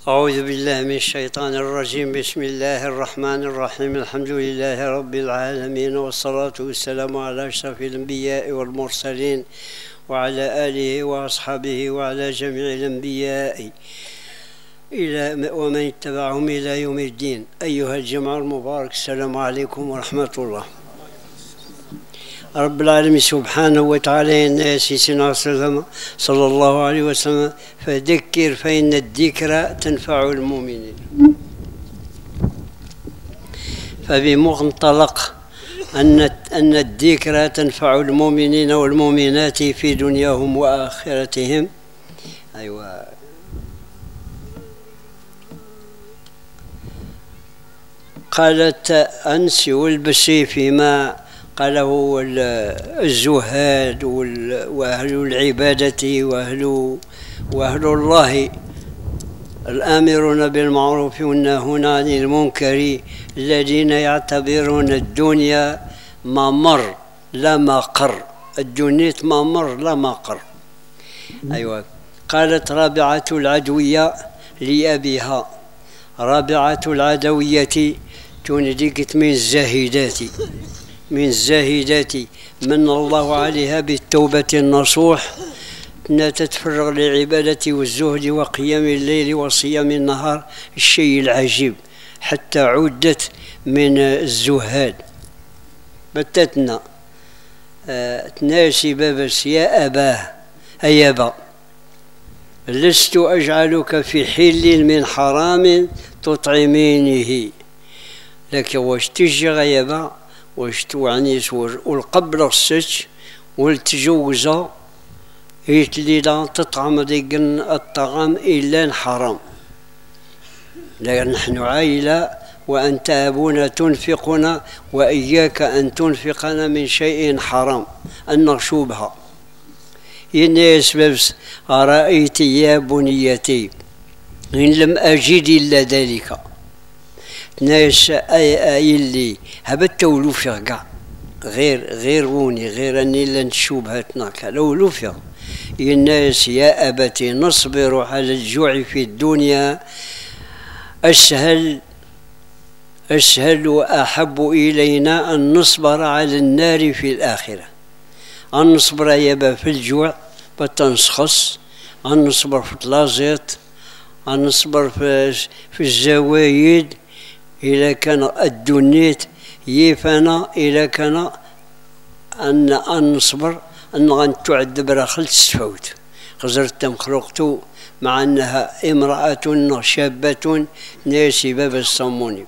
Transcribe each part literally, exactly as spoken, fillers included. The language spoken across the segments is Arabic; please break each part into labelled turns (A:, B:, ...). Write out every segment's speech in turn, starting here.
A: أعوذ بالله من الشيطان الرجيم. بسم الله الرحمن الرحيم. الحمد لله رب العالمين، والصلاة والسلام على أشرف الأنبياء والمرسلين وعلى آله وأصحابه وعلى جميع الأنبياء إلى ومن اتبعهم إلى يوم الدين. أيها الجماعة المبارك، السلام عليكم ورحمة الله. رب العالمين سبحانه وتعالى الناس سيدنا صلى الله عليه وسلم: فذكر فإن الذكرى تنفع المؤمنين. فبمنطلق أن أن الذكرى تنفع المؤمنين والمؤمنات في دنياهم وآخرتهم، أيوة قالت أنس والبسي فيما قاله الزهاد وأهل العبادة وأهل وأهل الله الآمرون بالمعروف والناهون عن المنكر، الذين يعتبرون الدنيا ممر لا مقر. الدنيا ممر لا مقر. أيوة. قالت رابعة العدوية لأبيها: رابعة العدوية تنديك من الزاهدات من الزاهدات من الله عليها بالتوبة النصوح، تتفرغ للعبادة والزهد وقيام الليل وصيام النهار، الشيء العجيب حتى عدت من الزهاد. بتتنا آه تناسي بابس: يا أباه أي أبا، لست أجعلك في حل من حرام تطعمينه. لك واش تجي غيابا واش توعنيس والقبل السج والتجوزة يتلي لا تطعم ديك الطعام إلا حرام، لأن نحن عائلة وأنت أبونا تنفقنا وإياك أن تنفقنا من شيء حرام أن نشوبها. الناس بس: أرأيت يا بنيتي إن لم أجد إلا ذلك. ناس أي أي اللي هبت ولوفيا كاع غير غير وني غير أني لن تشوبها تناكا لو لوفيا. الناس: يا أبتي نصبر على الجوع في الدنيا، أسهل أسهل وأحب إلينا أن نصبر على النار في الآخرة. أن نصبر يابا في الجوع بتنسخص، أن نصبر في الطلازيط، أن نصبر في, في الزوايد إذا كان الدنيت يفنا، إذا كان أن أن نصبر أن غن تعذب راه خلت السفوت خزرت مخلوقته، مع أنها امرأة شابة ناسبة بالصموني.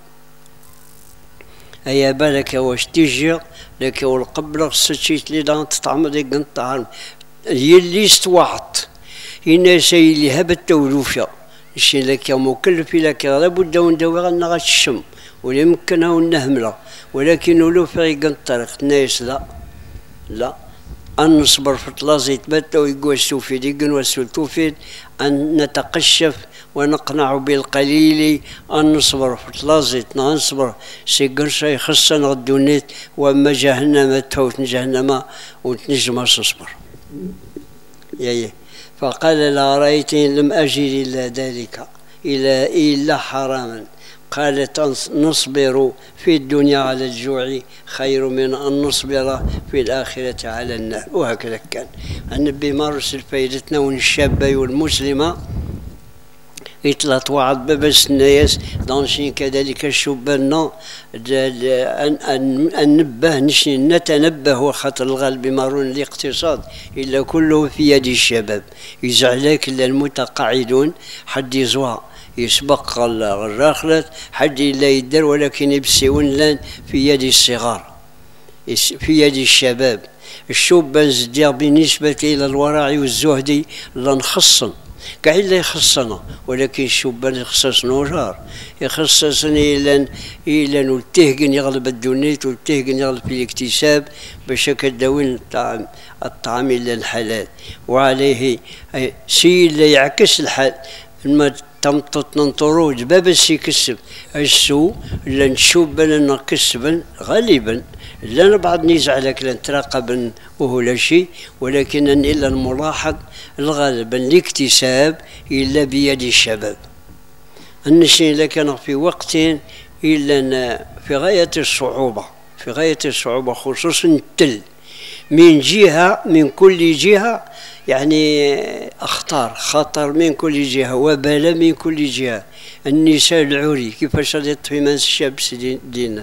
A: أيا بالك واش تجي لك والقبل ستشيت لي دان تطعم ديك الطعام يلي استوعط الناس اللي هبت ولوفيا شي لك مكلف لك لابد وندوي غنا غا الشم ولا يمكنها ونهمله، ولكن ولو في الطريق الناس لا لا أن نصبر في طلازي تبتا ويقوسوا في ديقن وسلتو في أن نتقشف ونقنع بالقليل، أن نصبر في طلازي نصبر سيقن شي خصنا الدنيت، وأما جهنم تفوت جهنم وتنجم تصبر. يا فقال: لا رأيت إن لم أجد إلا ذلك إلا إلا حراما. قالت: نصبر في الدنيا على الجوع خير من أن نصبر في الآخرة على النار. وهكذا كان النبي ما رسل فايدتنا ونشابة والمسلمة يطلط وعد بابس الناس دانشين كذلك الشبان أن نبه نشي نتنبه وخطر الغالب مارون الاقتصاد إلا كله في يد الشباب. يزعلك إلا المتقاعدون حد يزوى يسبق الراخلة حد لا يدر، ولكن يبسيون لان في يد الصغار في يد الشباب. الشبان زدير بالنسبة إلى الورع والزهد لا نخصن كاع إلا يخصنا، ولكن الشبان يخصصنا وجار يخصصني إلا إلا نلتهجن يغلب الدنيت والتهجن يغلب في الاكتساب باش كداوين الطعام الطعام إلا الحلال. وعليه سي اللي يعكس الحال ما تمطط ننطروج بابس يكسب السو لان نشوب لنا كسبا غالبا لا بعض نزعلك لان تراقبا وهو لا شيء، ولكن الا الملاحظ الغالب الاكتساب الا بيد الشباب. النشين لكن في وقت إلا في غاية الصعوبة، في غاية الصعوبة خصوصا التل من جهة، من كل جهة، يعني أخطار خطر من كل جهة وبلاء من كل جهة. النساء العري كيفاش غادي يطفي ماس الشاب دينا،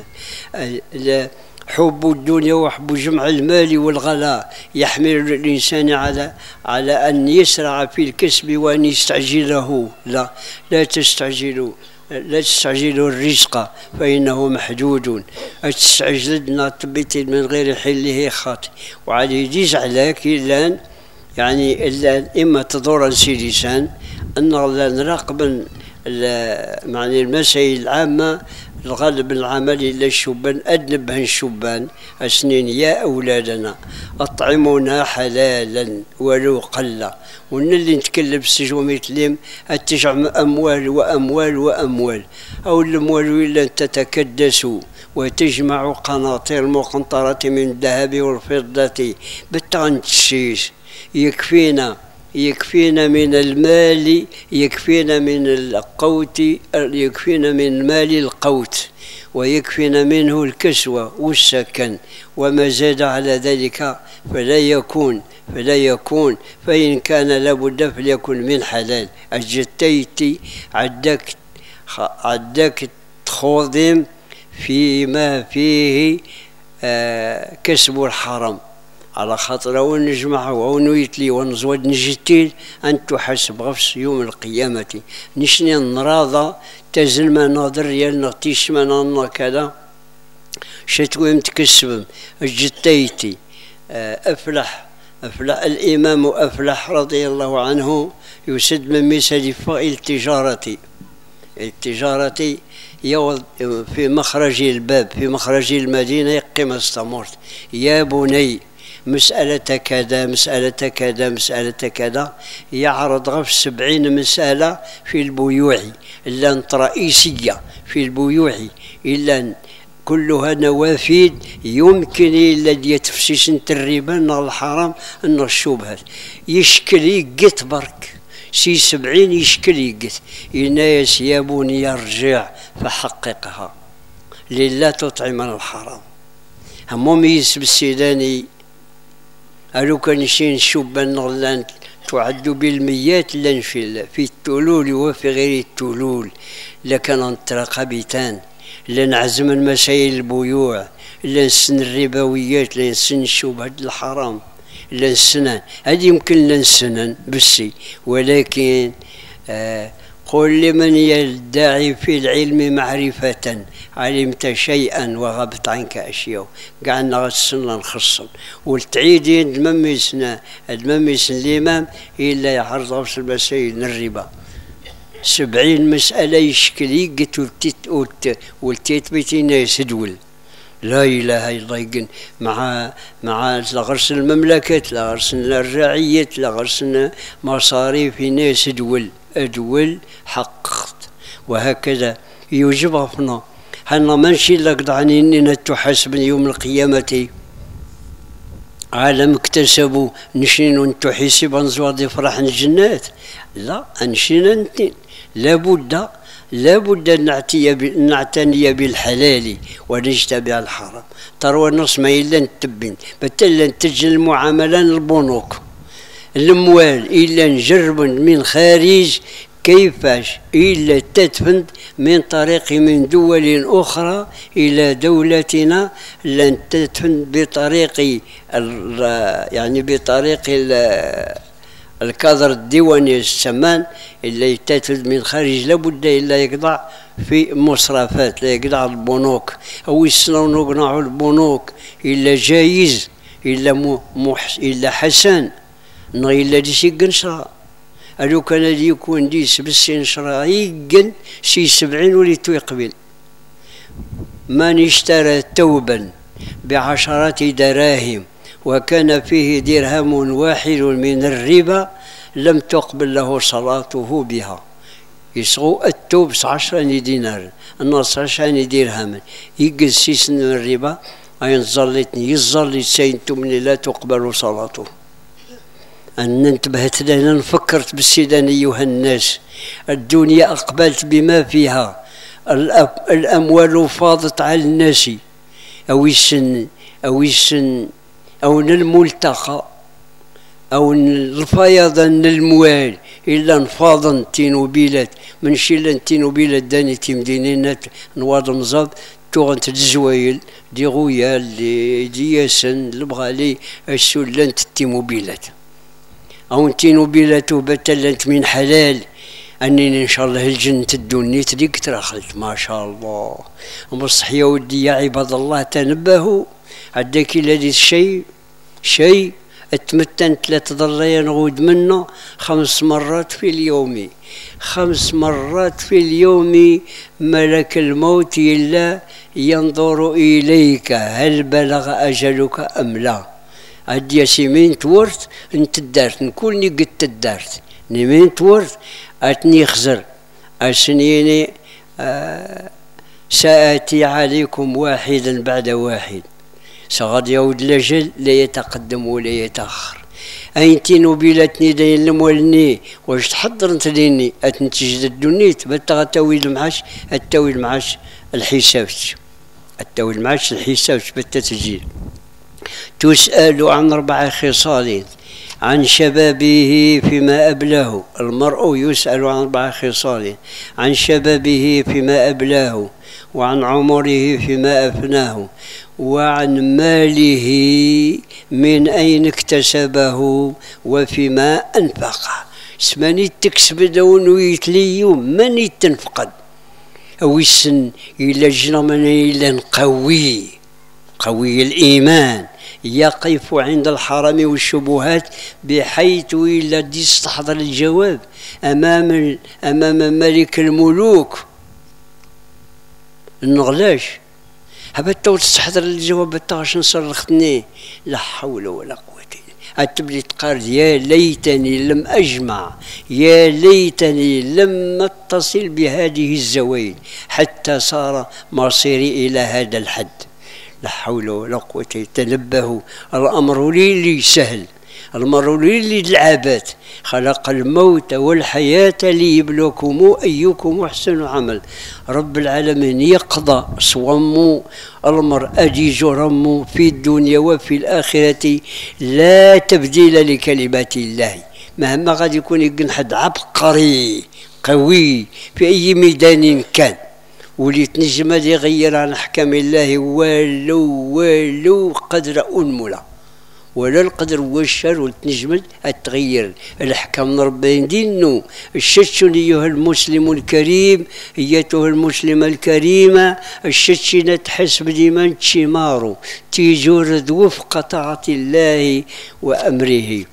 A: حب الدنيا وحب جمع المال والغلاء يحمل الإنسان على على أن يسرع في الكسب وأن يستعجله. لا لا تستعجلوا، لا تستعجلوا الرزق فإنه محدود. تستعجل تبيت من غير حله خاطئ وعليه يجيز عليك إلا يعني إلا إما تدور سي لسان أن نراقب معني المسائل العامة الغالب العمل إلا الشبان أدنبه الشبان أسنين يا أولادنا أطعمونا حلالا ولو قل. ونلي نتكلم بالسجون مثلهم أتجمع أموال وأموال وأموال أو الأموال إلا تتكدس وتجمع قناطير مقنطرة من الذهب والفضة بالتنشيش. يكفينا يكفينا من المال، يكفينا من القوت، يكفينا من مال القوت، ويكفينا منه الكسوة والسكن، وما زاد على ذلك فلا يكون فلا يكون فإن كان لابد فليكن من حلال. أجتيت عدك عدك تخوضم فيما فيه آه كسب الحرام، على خاطر وين نجمع ونويت لي ونزود نجتيل أن تحاسب غفص يوم القيامة. نشني نراضى تزل ما ناظر يالنا تيشمنا كذا شتوي متكسب. جتيتي أفلح أفلح الإمام أفلح رضي الله عنه يسد من مثال التجارة. التجارة في مخرج الباب في مخرج المدينة يقيم استمرت يا بني مسألة كذا مسألة كذا مسألة كذا، يعرض غف سبعين مسألة في البيوع إلا رئيسية في البيوع إلا كلها نوافذ يمكن إلا يتفسيس انت الربا نغ الحرام أن الشبهات يشكل يقت برك سي سبعين يشكل يقت. ينايس يا بني يرجع فحققها لله تطعم الحرام. هموم يسب السيداني ألو كان شين شبان نغلان تعد بالميات لن في في التلول وفي غير التلول، لكن انطلق بيتان لن عزم المسائل البيوع لن سن الربويات لن سن الشبهة الحرام لن سنان هذه يمكن لن سنان بسي. ولكن آه قل لمن يدعي في العلم معرفة علمت شيئا وغبت عنك أشياء قعدنا غسلنا نخصم والتعيدين دمميسنا دمميسن الإمام إلا يعرض غفص المسائل الربا سبعين مسألة يشكلي قلت والتيت بيتنا يسدول لا إله إلا الله مع مع لغرس المملكة لغرس الرعية لغرس مصاريف ناس دول أدول حققت. وهكذا يوجب غفنا حنا ماشي لك ضعني إننا تحاسب يوم القيامة عالم اكتسبوا نشين تحسب نزواد فرح الجنات. لا أنشينا نتين لابد لابد أن نعتني بالحلال ونجتنب الحرام. تروى النص ما إلا نتبين بتلا نتج المعاملة البنوك الأموال إلا نجرب من خارج كيفاش إلا تدفند من طريق من دول أخرى إلى دولتنا لن تدفند بطريق يعني بطريق الكادر الديواني السمان اللي يتاتل من خارج لابد إلا يقضع في مصرفات لا يقضع البنوك أو يسنو نقنعوا البنوك إلا جايز إلا محس إلا حسن إلا دي سي قنشرة. ألو كان دي يكون ديس بسي نشرة يقن سي سبعين وليتو يقبل. من اشترى توبا بعشرات دراهم وكان فيه درهم واحد من الربا لم تقبل له صلاته بها. يسغو التوب عشرة دينار النص عشرة درهم يقل سيس من الربا أين ظلتني يظل سينتم لا تقبل صلاته. أن انتبهت لنا فكرت بالسيدان أيها الناس. الدنيا أقبلت بما فيها، الأموال فاضت على الناس، أو السن أو السن أو الملتقى أو الفيضان الموال إلا نفاضن تينوبيلات من شيلان تينوبيلات داني تيمدينينات نواض مزاد توغنت الزوايل دي غويال دي دياسن البغالي السلانت التيموبيلات أو تينوبيلات وبتلنت من حلال أنني إن شاء الله الجنة الدنيت ديك ترخلت ما شاء الله. بصح يا ودي يا عباد الله تنبهوا عداك الذي الشيء شيء اتمتنت لا تضرين غود منه خمس مرات في اليوم، خمس مرات في اليوم ملك الموت إلا ينظر إليك هل بلغ أجلك أم لا. عد يا سيمين تورت انت الدارت نكوني قد الدارت نمين تورت أتني خزر أسنيني آه سآتي عليكم واحدا بعد واحد سغاد يود الأجل لا يتقدم ولا يتأخر. أينتي نوبيلتني داين المولني واش تحضر انت ديني أتنتجد الدنيت بتغتوي المعاش التوي المعاش الحساب التوي المعاش الحساب بالتسجيل. تسأل عن أربع خصال عن شبابه فيما أبلاه، المرء يسأل عن أربع خصال عن شبابه فيما أبلاه وعن عمره فيما أفناه وعن ماله من أين اكتسبه وفيما أنفقه. سماني تكسب دون ويتليو من تنفقد أو السن إلى جنا من إلى قوي قوي الإيمان يقف عند الحرم والشبهات بحيث إلا يستحضر الجواب أمام أمام ملك الملوك النغلاش هبت تستحضر الجواب تاش نصرختني لا حول ولا قوة إلا أتبلي تقال يا ليتني لم أجمع يا ليتني لم أتصل بهذه الزوايد حتى صار مصيري إلى هذا الحد. لا حول ولا قوة. تنبهوا الأمر لي سهل، الأمر لي العبات خلق الموت والحياة ليبلوكم أيكم أحسن عمل. رب العالمين يقضى صوموا الأمر أجي جرموا في الدنيا وفي الآخرة لا تبديل لكلمات الله. مهما غادي يكون يكون حد عبقري قوي في أي ميدان كان ولي تنجم يغير عن أحكام الله والو والو قدر أنملة ولا القدر والشر والتنجمد التغير الأحكام ربين دينو. الشتشن أيها المسلم الكريم أيتها المسلمة الكريمة الشتشنة تحسب ديما تشمارو تيجورد وفق طاعة الله وأمره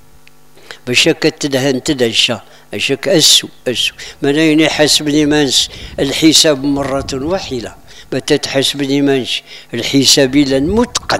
A: بشك تدهن تدهشا أشك أسو أسو منين حسبني منس الحساب مرة واحدة بتتحسبني منش الحساب إلى متقن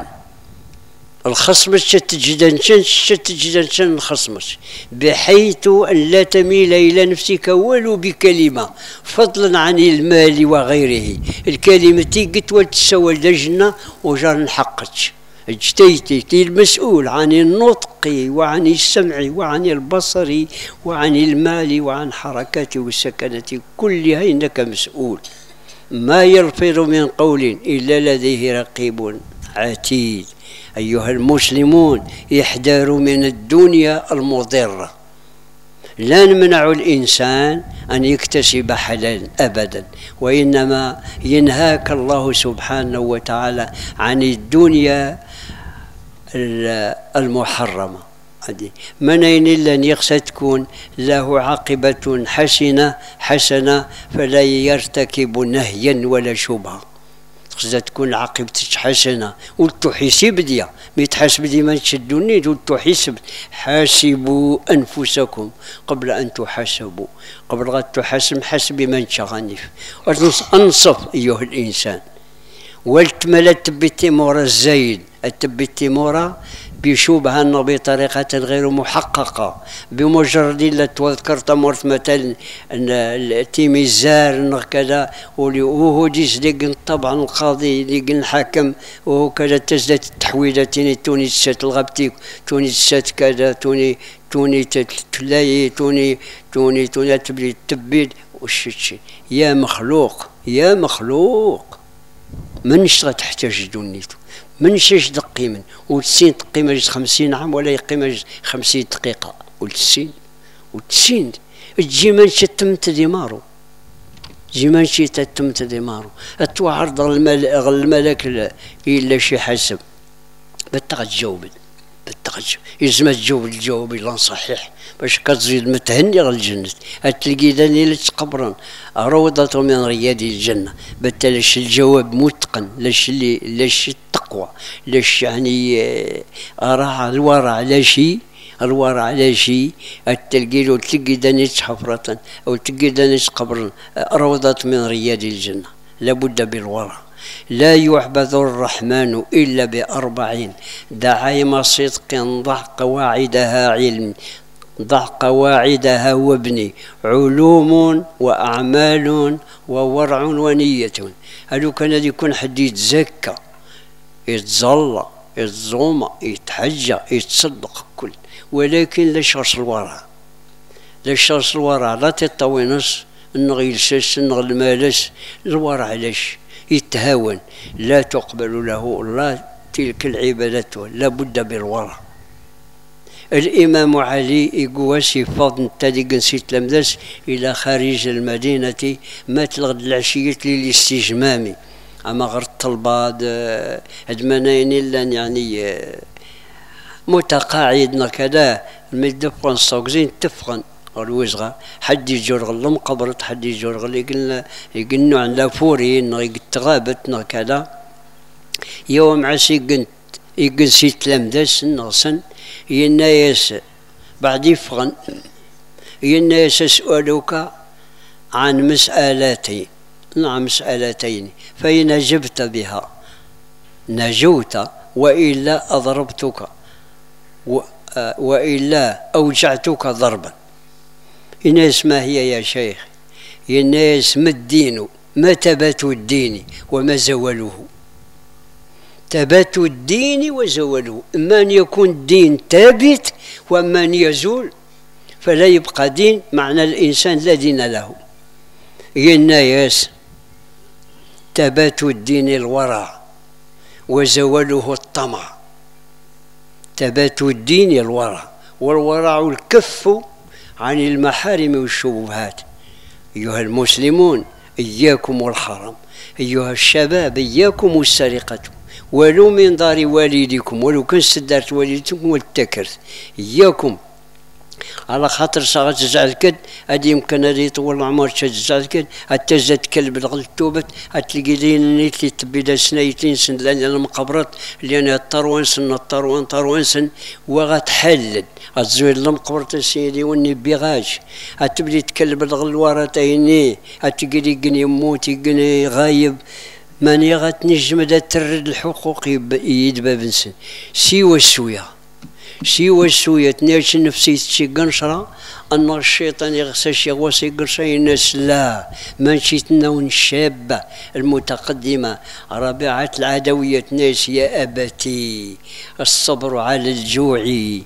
A: الخصم شتجدنشن شتجدنشن الخصمش بحيث أن لا تميل إلى نفسك ولو بكلمة فضلا عن المال وغيره. الكلمة تيقت وتسوى لجنة وجار نحقج اجتيتي المسؤول عن النطق وعن السمع وعن البصر وعن المال وعن حركات والسكنة كلها إنك مسؤول. ما يلفظ من قول إلا لديه رقيب عتيد. أيها المسلمون احذروا من الدنيا المضرة. لا نمنع الإنسان أن يكتسب حلالا أبدا، وإنما ينهاك الله سبحانه وتعالى عن الدنيا المحرمة. من أين إلا يخشى تكون له عاقبة حسنة حسنة فلا يرتكب نهيا ولا شبهة. خصها تكون عاقبتك حسنة وتحسب ديا ميتحاسب ديما تشدوني وتحسب. حاسبوا أنفسكم قبل أن تحاسبوا، قبل غد تحاسب حسب من شغنف أنصف أيها الإنسان. والتملت بالتمورة الزايد التب التمورة بشبهة بطريقة غير محققة بمجرد لا تذكرت مرت مثلا التيميزار كذا وهو ديس ديك طبعا القاضي ديك الحاكم وهو كذا تزداد التحويلات توني سات الغبتيك توني سات كذا توني توني تلاي توني توني توني تبلي تبيد وشتشي يا مخلوق يا مخلوق منش غتحتاج دونيتو منش دقيمن وتسين تقيمة خمسين عام ولا يقيمة خمسين دقيقة وتسين وتسين تجي منش تمت ديمارو تجي منش تمت ديمارو اتوعرض الملك إلا شي حسب بتغتجاوب بتغتجاوب يزم تجاوب الجواب إلا صحيح باش كتزيد متهني غير الجنة هتلقي داني لتقبرن روضة من رياض الجنة بتلاش الجواب متقن لاش اللي لاش التقوى لاش يعني راح الورع لا شيء الورع لا شيء هتلقي له تلقي داني حفرة أو تلقي داني قبرن روضة من رياض الجنة لابد بالورع لا يعبد الرحمن إلا بأربعين دعايم صدق ضع قواعدها علم ضع قواعدها وابني علوم وأعمال وورع ونية. هلو كان يكون حد يتزكى يتظلى يتزوم يتحجى يتصدق كل ولكن لا شرط الورع لا شرط الورع لا تطوينس النغيلسس النغلمالس الورع علاش يتهاون لا تقبل له الله تلك العبادات لا بد بالورع. الإمام علي يقوى صفات نتالي نسيت لمدس إلى خارج المدينة مات لغد العشية للاستجمام أما غير الطلبات هدمانين إلا يعني متقاعدنا كذا المدفن صوغزين تفغن الوزغة حد يجرغ لهم قبرت حد يجرغ اللي قلنا يقلنا عن لافورين يتغابتنا كذا يوم عسي قنت يقن سيت لمدس النغسن ينايس بعد يفغن ينايس يسألوك عن مسألتين نعم مسألتين فإن أجبت بها نجوت وإلا أضربتك وإلا أوجعتك ضربا. الناس ما هي يا شيخ؟ الناس ما الدين ما تبات الدين وما زوله تبات الدين وزوله إما أن يكون الدين ثابت وأما أن يزول فلا يبقى دين معنى الإنسان لا دين له. الناس تبات الدين الورع وزوله الطمع تبات الدين الورع والورع الكف عن المحارم والشبهات. أيها المسلمون إياكم والحرام أيها الشباب إياكم السرقة ولو من دار والدكم ولو كان سدارت والدتكم والتكرت إياكم على خاطر صاغ تزعل كد هادي يمكن هادي يطول العمر تزعل كد حتى زاد كلب الغل توبت هتلقي لين نيت لي تبدا سنيتين سن لان المقبرات لان الطروان سن الطروان طروان سن وغتحلل غتزوير المقبرة سيدي وني بيغاش هتبدي تكلب الغل ورا تايني هتلقي قني يموت قني غايب ماني غتنجم دا ترد الحقوق يدبا بنسن سيوا السويه سيوا السويه تناش نفسي تشي قنشرة أن الشيطان يغسش يغوصي قرشة الناس لا منشيتنا ونشابة المتقدمة رابعة العدوية ناس يا أبتي الصبر على الجوع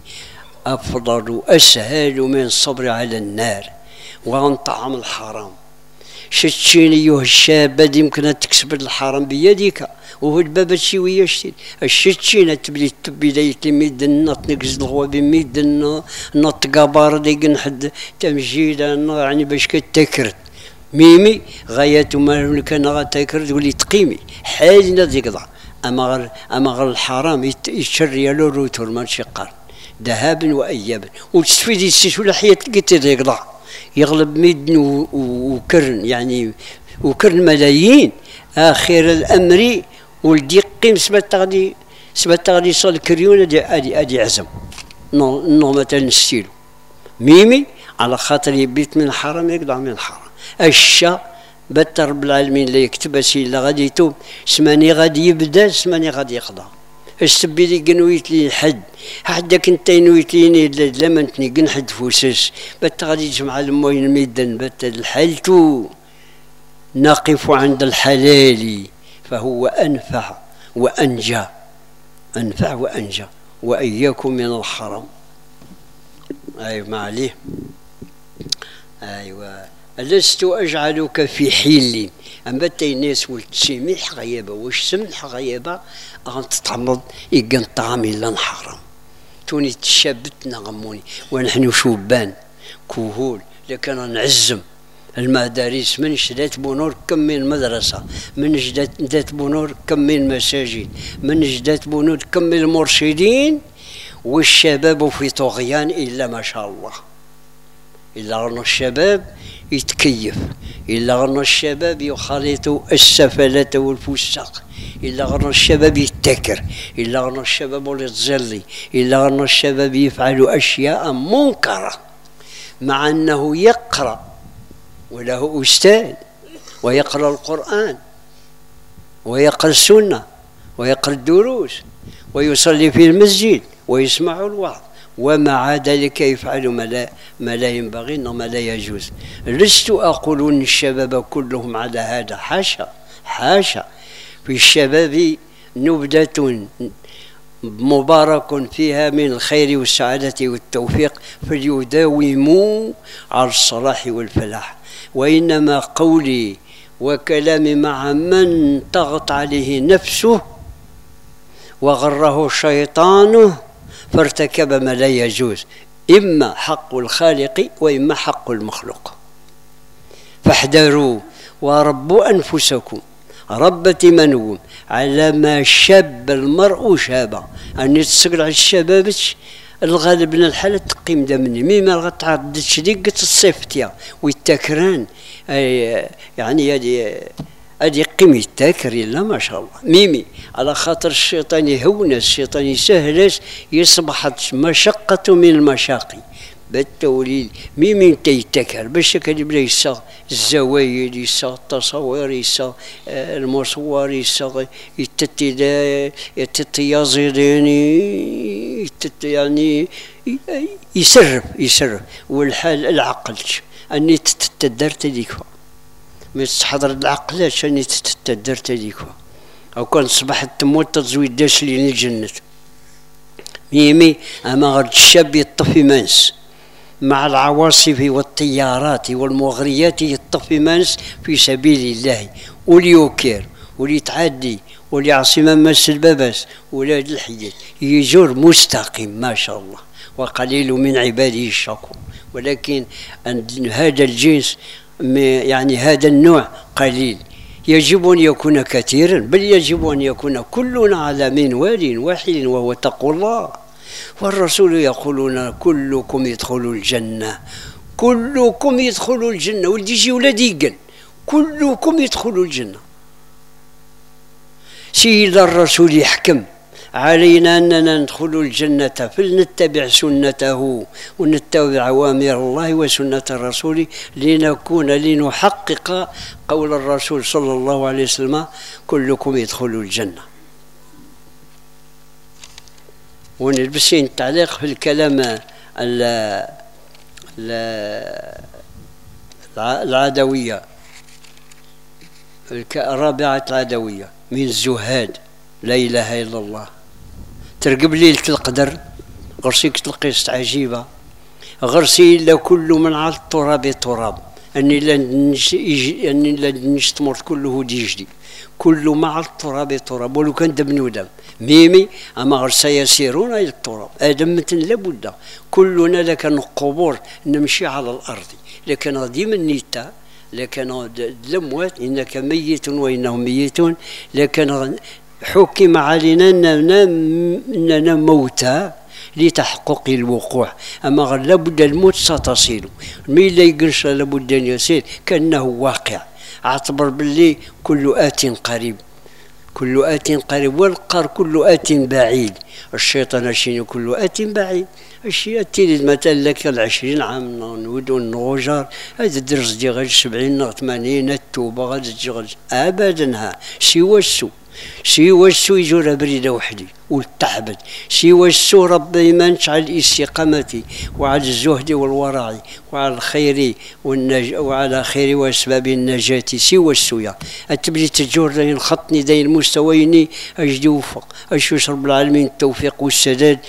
A: أفضل أسهل من الصبر على النار وعن طعام الحرام. شتشين أيها الشاب يمكن تكسب الحرام بيدك وهو الباب شويه شتي الشتشين تبدي بداية ميد النط نقز الغوا بميد النط قبار ديك نحد تمجيد يعني باش كتكرت ميمي غاية ما كان غتكرت ولي تقيمي حالنا ديك ضع اما غير اما غير الحرام يشري له روتور ماشي قرن ذهابا وايابا وتستفيد السيس ولا حياه لقيت ديك ضع يغلب ميدن وكرن يعني وكرن ملايين اخر الامر ولدي قيم سبات غادي سبات غادي يصل كريون ادي ادي ادي عزم نو نو مثلا نستيلو ميمي على خاطر يبيت من الحرام يقطع من الحرام الشا بات رب العالمين لا يكتب سي لا غادي يتوب سماني غادي يبدا سماني غادي يقضى السبي لي قنويت لي حد حدك انت نويت لي لما انتني قنحد فوسس بات غادي يجمع الموين الميدان بات الحالتو نقف عند الحلال فهو أنفع وأنجى أنفع وأنجى وإياكم من الحرام. أيوة ما عليه. أيوة لست أجعلك في حل أما الناس والتسميح غيابة واش سمح غيابة غنتطعمض يقن الطعام إلا نحرم توني تشابتنا غموني ونحن شوبان كهول لكن نعزم المدارس من جدات بنور كم من مدرسة من جدات بنور كم من مساجد من جدات بنور كم من المرشدين والشباب في طغيان إلا ما شاء الله إلا أن الشباب يتكيف إلا أن الشباب يخالط السفلة والفساق إلا أن الشباب يتكر إلا أن الشباب يتزلي إلا أن الشباب يفعل أشياء منكرة مع أنه يقرأ وله أستاذ ويقرأ القرآن ويقرأ السنة ويقرأ الدروس ويصلي في المسجد ويسمع الوعظ ومع ذلك يفعل ما لا, ما لا ينبغي وما لا يجوز. لست أقول أن الشباب كلهم على هذا حاشا حاشا في الشباب نبذة مبارك فيها من الخير والسعادة والتوفيق فليداوموا على الصلاح والفلاح. وإنما قولي وكلامي مع من طغت عليه نفسه وغره شيطانه فارتكب ما لا يجوز إما حق الخالق وإما حق المخلوق. فاحذروا وربوا أنفسكم ربة منوم على ما شاب المرء شابا أن يتسقل على الشباب الغالب من الحالة تقيم دمني مما غتعرض تشديق الصيفتيا ويتكران يعني هذه هذه قيم يتاكر إلا ما شاء الله ميمي على خاطر الشيطان يهون الشيطان يسهلس يصبحت مشقة من المشاقي بالتوليد ميمي انت يتكر باش كان بلا يسا الزوايد يسا التصاوير يسا المصور يسا يتتدا يتتيازيدين يعني يسرف يسرف والحال العقل اني تتدر تديكوا ما تحضر العقل عشان تتدر تديكوا او كان صبحت تموت تزويد داش لي الجنة ميمي اما غير الشاب يطفي مانس مع العواصف والطيارات والمغريات يطفي مانس في سبيل الله وليوكير وليتعدي وليعصي مس الباباس ولاد الحيات يجور مستقيم ما شاء الله وقليل من عباده الشكور. ولكن هذا الجنس يعني هذا النوع قليل يجب أن يكون كثيرا بل يجب أن يكون كلنا على منوال واحد وهو تقوى الله. والرسول يقولون كلكم يدخل الجنة كلكم يدخل الجنة ولدي يجي ولدي يقل كلكم يدخل الجنة. سيد الرسول يحكم علينا أننا ندخل الجنة فلنتبع سنته ونتبع أوامر الله وسنة الرسول لنكون لنحقق قول الرسول صلى الله عليه وسلم كلكم يدخل الجنة. ونلبسين التعليق في الكلام العدوية الرابعة العدوية من الزهاد لا إله إلا الله ترقب ليلة القدر غرسيك تلقيست عجيبة غرسي إلا كل من على التراب تراب أني لا أني لا نشتمر كله ديجدي كل مع التراب تراب ولو كان دم ودم ميمي أما غرسا يسيرون إلى التراب آدم متن لابد كلنا لكن قبور نمشي على الأرض لكن غادي من نيتا لكن الأموات إنك ميت وإنهم ميتون لكن حكم علينا أننا موتى لتحقق الوقوع أما غير لابد الموت ستصل مين لا يقنش لابد أن يصير كأنه واقع اعتبر باللي كل آت قريب كل آت قريب والقر كل آت بعيد الشيطان الشين كل آت بعيد الشيء التالي مثلا لك العشرين عام نود النغجر هذا الدرس دي غير سبعين ثمانين التوبة غير ابدا سوى السوء سيوا السو يجور بريدة وحدي والتعبد سيوا السو ربي منش على الاستقامة وعلى الزهد والورع وعلى الخير والنج وعلى خير واسباب النجاة سوى السويا التبلي تجور لين خطني داين المستويين اجدي وفق اشوش رب العالمين التوفيق والسداد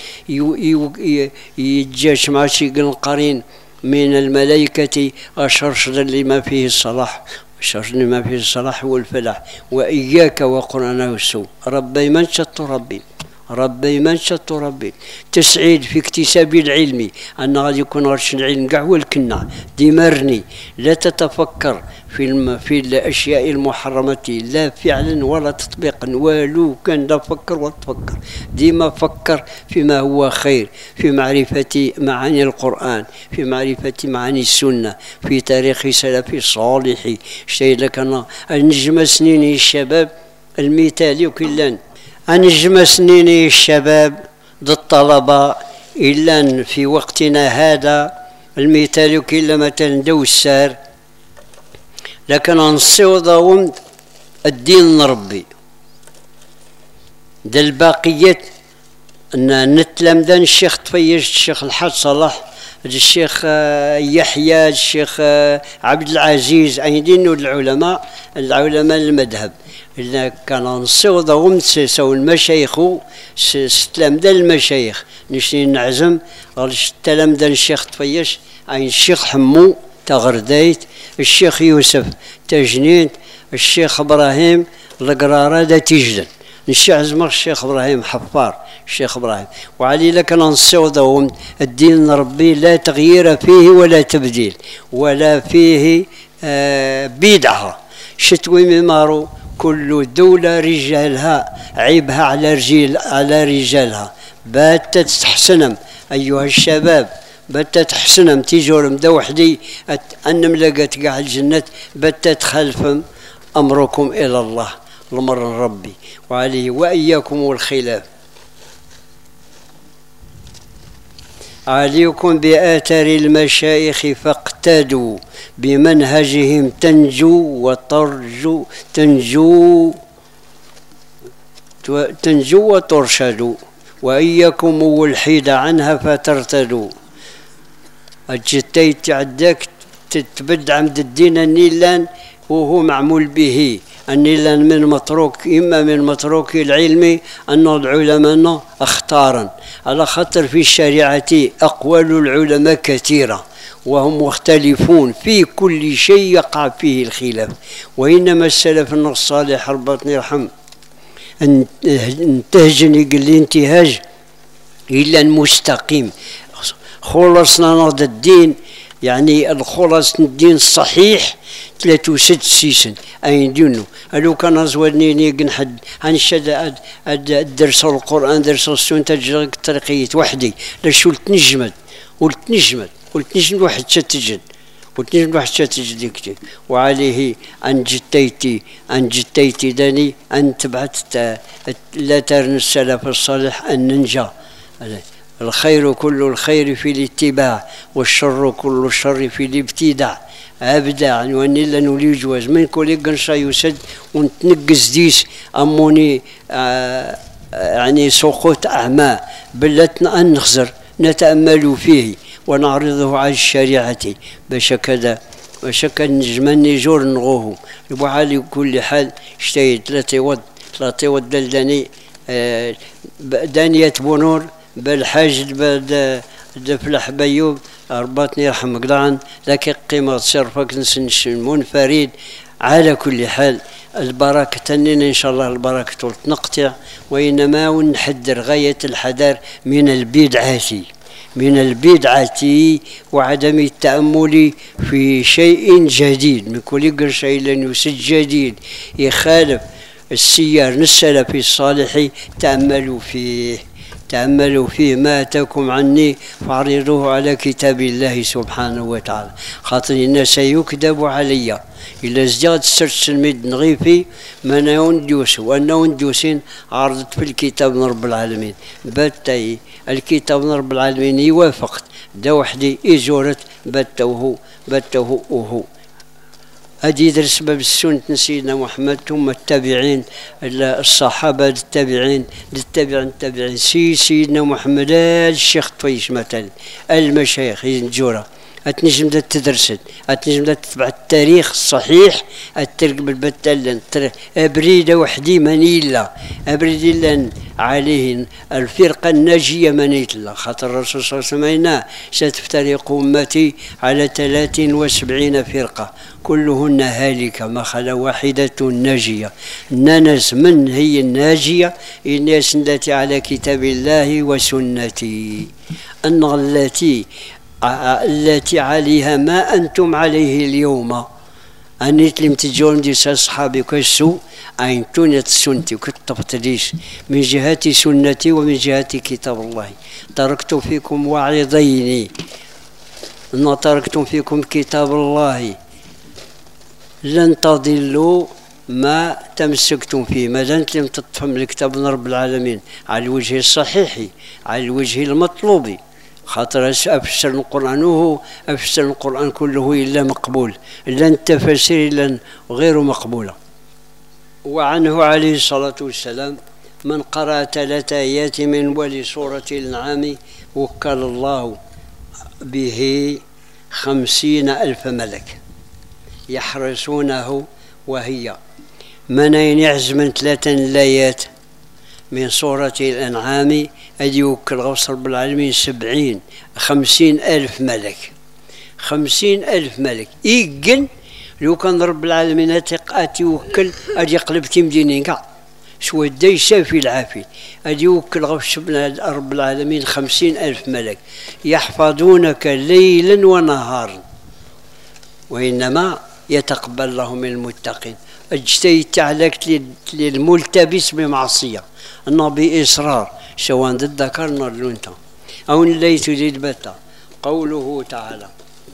A: يتجاش مع شي قرين من الملائكة أشرشد لما فيه الصلاح أشرشد لما فيه الصلاح والفلاح وإياك وقرآن السوء ربي من شط ربي ربي من شط ربي تسعيد في اكتساب العلم أن غادي يكون غرش العلم كاع هو الكنع دمرني لا تتفكر في الم... في الأشياء المحرمة لا فعلا ولا تطبيقا والو كان لا فكر ولا تفكر ديما فكر فيما هو خير في معرفة معاني القرآن في معرفة معاني السنة في تاريخ سلف الصالح شيء لك أنا النجم سنين الشباب المثالي وكلان أنجم سنين الشباب ضد الطلبة إلا في وقتنا هذا المثال كلا مثلا دو السار لكن نصيو ضاوند الدين نربي دا الباقيات نتلم دا الشيخ طفيش الشيخ الحاج صلاح الشيخ يحيى الشيخ عبد العزيز أيدين العلماء العلماء المذهب إذا كان نصيو ضاوند سيساو المشايخ ستلم دا المشايخ نشتي نعزم التلم دا الشيخ طفيش أي الشيخ حمو تغرديت الشيخ يوسف تجنيد الشيخ إبراهيم القرارة دا تجدن نشعزم الشيخ إبراهيم حفار الشيخ إبراهيم وعلي لك ننصوضهم الدين ربي لا تغيير فيه ولا تبديل ولا فيه آه بدعة شتوي ممارو كل دولة رجالها عيبها على رجال على رجالها باتت تحسنم أيها الشباب باتت تحسنم تيجورم دا وحدي أن ملقت قاع الجنة باتت خلفهم أمركم إلى الله المر ربي وعليه وإياكم والخلاف عليكم بآثار المشايخ فاقتدوا بمنهجهم تنجو وترجو تنجو تنجو وترشدوا وإياكم والحيد عنها فترتدوا الجتي تعداك تتبد عمد الدين النيلان وهو معمول به النيلان من متروك إما من متروك العلم أن العلماء اختارا على خاطر في الشريعة أقوال العلماء كثيرة وهم مختلفون في كل شيء يقع فيه الخلاف وإنما السلف الصالح ربنا يرحم انتهجني قال لي انتهاج إلا المستقيم خلصنا نهض الدين يعني الخلص الدين الصحيح ثلاثة وست سيسن أين دينو ألو كان زودني نيجن حد هنشد درس القرآن درس السنة تجرق طريقية وحدي لشو تنجمد ولتنجمد ولتنجمد واحد شتجد ولتنجمد واحد شتجد كتير وعليه أن جتيتي أن جتيتي داني أن تبعت لا ترن السلف الصالح أن ننجا الخير كل الخير في الاتباع والشر كل الشر في الابتداع ابداع واني لا نولي جواز من كل قنشا يسد ونتنقز ديس اموني آه يعني سقوط اعمى بلتنا ان نخزر نتامل فيه ونعرضه على الشريعه باش كذا باش كان نجمني جور نغوه وعلى كل حال اشتيت لا تيود لا تيود دلداني آه دانية بونور بالحاج بعد دفلح بيوب رباطني يرحمك دعان لكن قيمة صرفك نسنش منفرد على كل حال البركة تنين إن شاء الله البركة تنقطع وإنما ونحذر غاية الحذر من البدعة من البدعة وعدم التأمل في شيء جديد من كل شيء لن يسد جديد يخالف السيار السلف الصالح تأملوا فيه تأملوا فيه ما أتاكم عني فاعرضوه على كتاب الله سبحانه وتعالى خاطر الناس يكذب علي إلا ازداد سرس الميد نغيفي ما نوندوس وأنا وندوسين عرضت في الكتاب من رب العالمين باتي الكتاب من رب العالمين يوافقت دا وحدي إزورت باتوه باتوه وهو هذه يدرس باب السنة سيدنا محمد، ثم التابعين الصحابة التابعين للتابعين التابعين سي سيدنا محمد الشيخ طويش مثلا المشايخ ينجورا أتنجم دا تدرست أتنجم دا تتبع التاريخ الصحيح الترقب البتلن أبريد وحدي منيلا أبريد لن عليه الفرقة الناجية منيلا خاطر الرسول صلى الله عليه وسلم ستفترق أمتي على ثلاث وسبعين فرقة كلهن هالكة ما خلا واحدة ناجية. الناس من هي الناجية؟ الناس التي على كتاب الله وسنتي أن التي التي عليها ما أنتم عليه اليوم. أنيت لم تجون دي أصحابي كسو أين تونت سنتي وكتبت ليش من جهة سنتي ومن جهة كتاب الله. تركت فيكم واعظين إن تركتم فيكم كتاب الله لن تضلوا ما تمسكتم فيه ما دمت لم تفهم الكتاب من رب العالمين على الوجه الصحيح على الوجه المطلوب. خاطر أفسر القرآن وهو أفسر القرآن كله إلا مقبول لن تفسير إلا غير مقبولة. وعنه عليه الصلاة والسلام من قرأ ثلاث آيات من أول سورة الأنعام وكل الله به خمسين ألف ملك يحرسونه. وهي منين يعز من ثلاثة الآيات من سورة الأنعام أدي يوكل غوص رب العالمين سبعين خمسين ألف ملك خمسين ألف ملك إيقن لو كان رب العالمين أتي يوكل أدي يقلب تمدينين كاع شوى داي شافي العافي أدي يوكل غوص رب العالمين خمسين ألف ملك يحفظونك ليلا ونهارا وإنما يتقبل الله من المتقين. اجتهدت عليك للملتبس بمعصية أنه بإصرار سواء ضد ذكرنا الأنثى أو اللي تريد بتا. قوله تعالى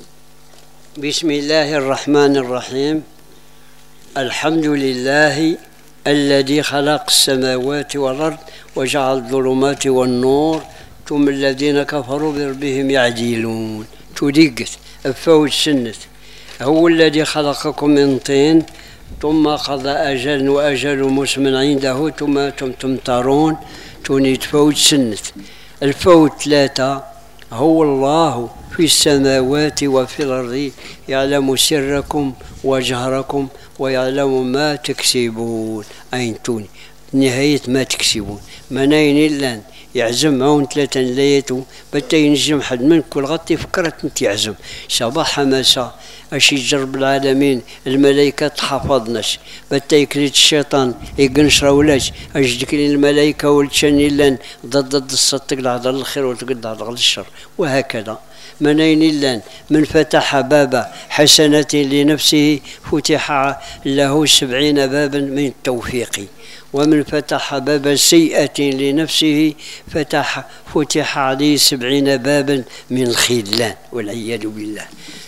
A: بسم الله الرحمن الرحيم الحمد لله الذي خلق السماوات والأرض وجعل الظلمات والنور ثم الذين كفروا بربهم يعدلون. تريقت أفوت سنة هو الذي خلقكم من طين ثم قضى أجل وأجل مسمى عنده ثم تمطرون توني تفوت سنة. الفوت ثلاثة هو الله في السماوات وفي الأرض يعلم سركم وجهركم ويعلم ما تكسبون. أين توني نهاية ما تكسبون منين إلا يعزم عون ثلاثة ليتو بتا ينجم حد من كل غطي فكرت انت يعزم صباح مساء اش يجرب العالمين الملائكة تحفظناش بتا يكريت الشيطان يقنشر ولاش اش ذكرين الملائكة والتشاني لان ضد ضد الصدق العضل الخير وتقد عضل الشر وهكذا. منين إلا من فتح باب حسنة لنفسه فتح له سبعين بابا من التوفيق ومن فتح باب سيئة لنفسه فتح فتح عليه سبعين بابا من خذلان والعياذ بالله.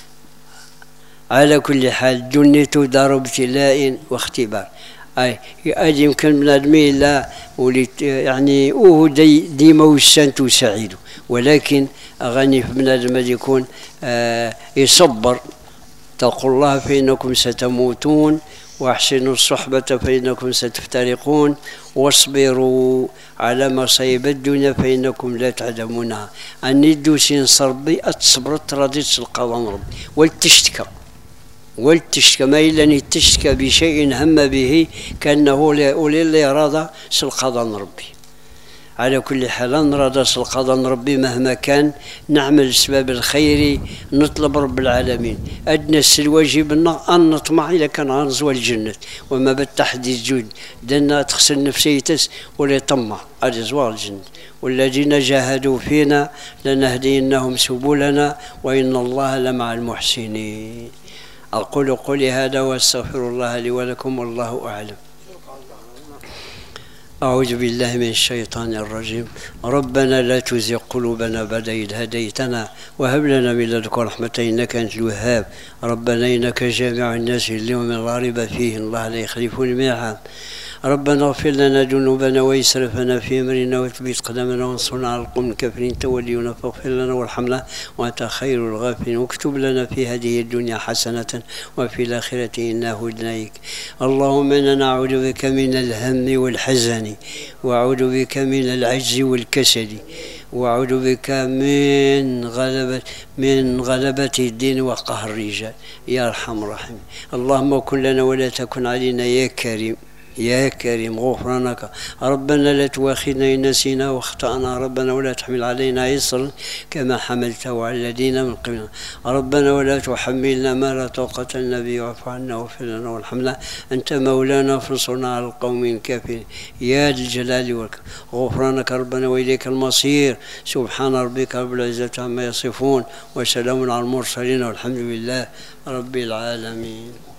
A: على كل حال جنيت دار ابتلاء واختبار. أي أدي يمكن بنادمي لا وليت يعني هو دي ديما وسانت سعيد ولكن أغني في بنادم يكون آه يصبر. اتقوا الله فإنكم ستموتون واحسنوا الصحبة فإنكم ستفترقون واصبروا على مصايب الدنيا فإنكم لا تعلمونها. أني دوسين صربي أتصبرت رضيت القضاء ربي ولتشتكى ولتشتكى ما إلا أن تشتكى بشيء هم به كأنه للي أراد القضاء ربي. على كل حال نراد القضاء ربي مهما كان نعمل اسباب الخير نطلب رب العالمين ادنى الواجب ان نطمع اذا كان غنزوى الجنه وما بالتحديد جود دنا تغسل نفسيتس ولا يطمع على زوال الجنه. والذين جاهدوا فينا لنهدينهم سبلنا وان الله لمع المحسنين. اقول قولي هذا واستغفر الله لي ولكم والله اعلم. أعوذ بالله من الشيطان الرجيم. ربنا لا تزغ قلوبنا بعد إذ هديتنا وهب لنا من لدنك رحمة إنك أنت الوهاب. ربنا إنك جامع الناس اليوم لا ريب فيه الله لا يخلف الميعاد. ربنا اغفر لنا ذنوبنا وإسرافنا في أمرنا وثبت قدمنا وانصرنا على القوم الكافرين. أنت ولينا فاغفر لنا وارحمنا وأنت خير الغافرين. واكتب لنا في هذه الدنيا حسنة وفي الآخرة إنا هدنا إليك. اللهم إنا نعوذ بك من الهم والحزن، وأعوذ بك من العجز والكسل، وأعوذ بك من غلبة من غلبة الدين وقهر الرجال يا أرحم الراحمين. اللهم كن لنا ولا تكن علينا يا كريم يا كريم. غفرانك ربنا لا تؤاخذنا إن نسينا واخطأنا. ربنا ولا تحمل علينا إصرا كما حملته على الذين من قبلنا. ربنا ولا تحملنا ما لا طاقة لنا به. واعف عنا واغفر لنا وارحمنا أنت مولانا فانصرنا على القوم الكافرين يا ذا الجلال والإكرام. غفرانك ربنا وإليك المصير. سبحان ربك رب العزة عما يصفون وسلام على المرسلين والحمد لله رب العالمين.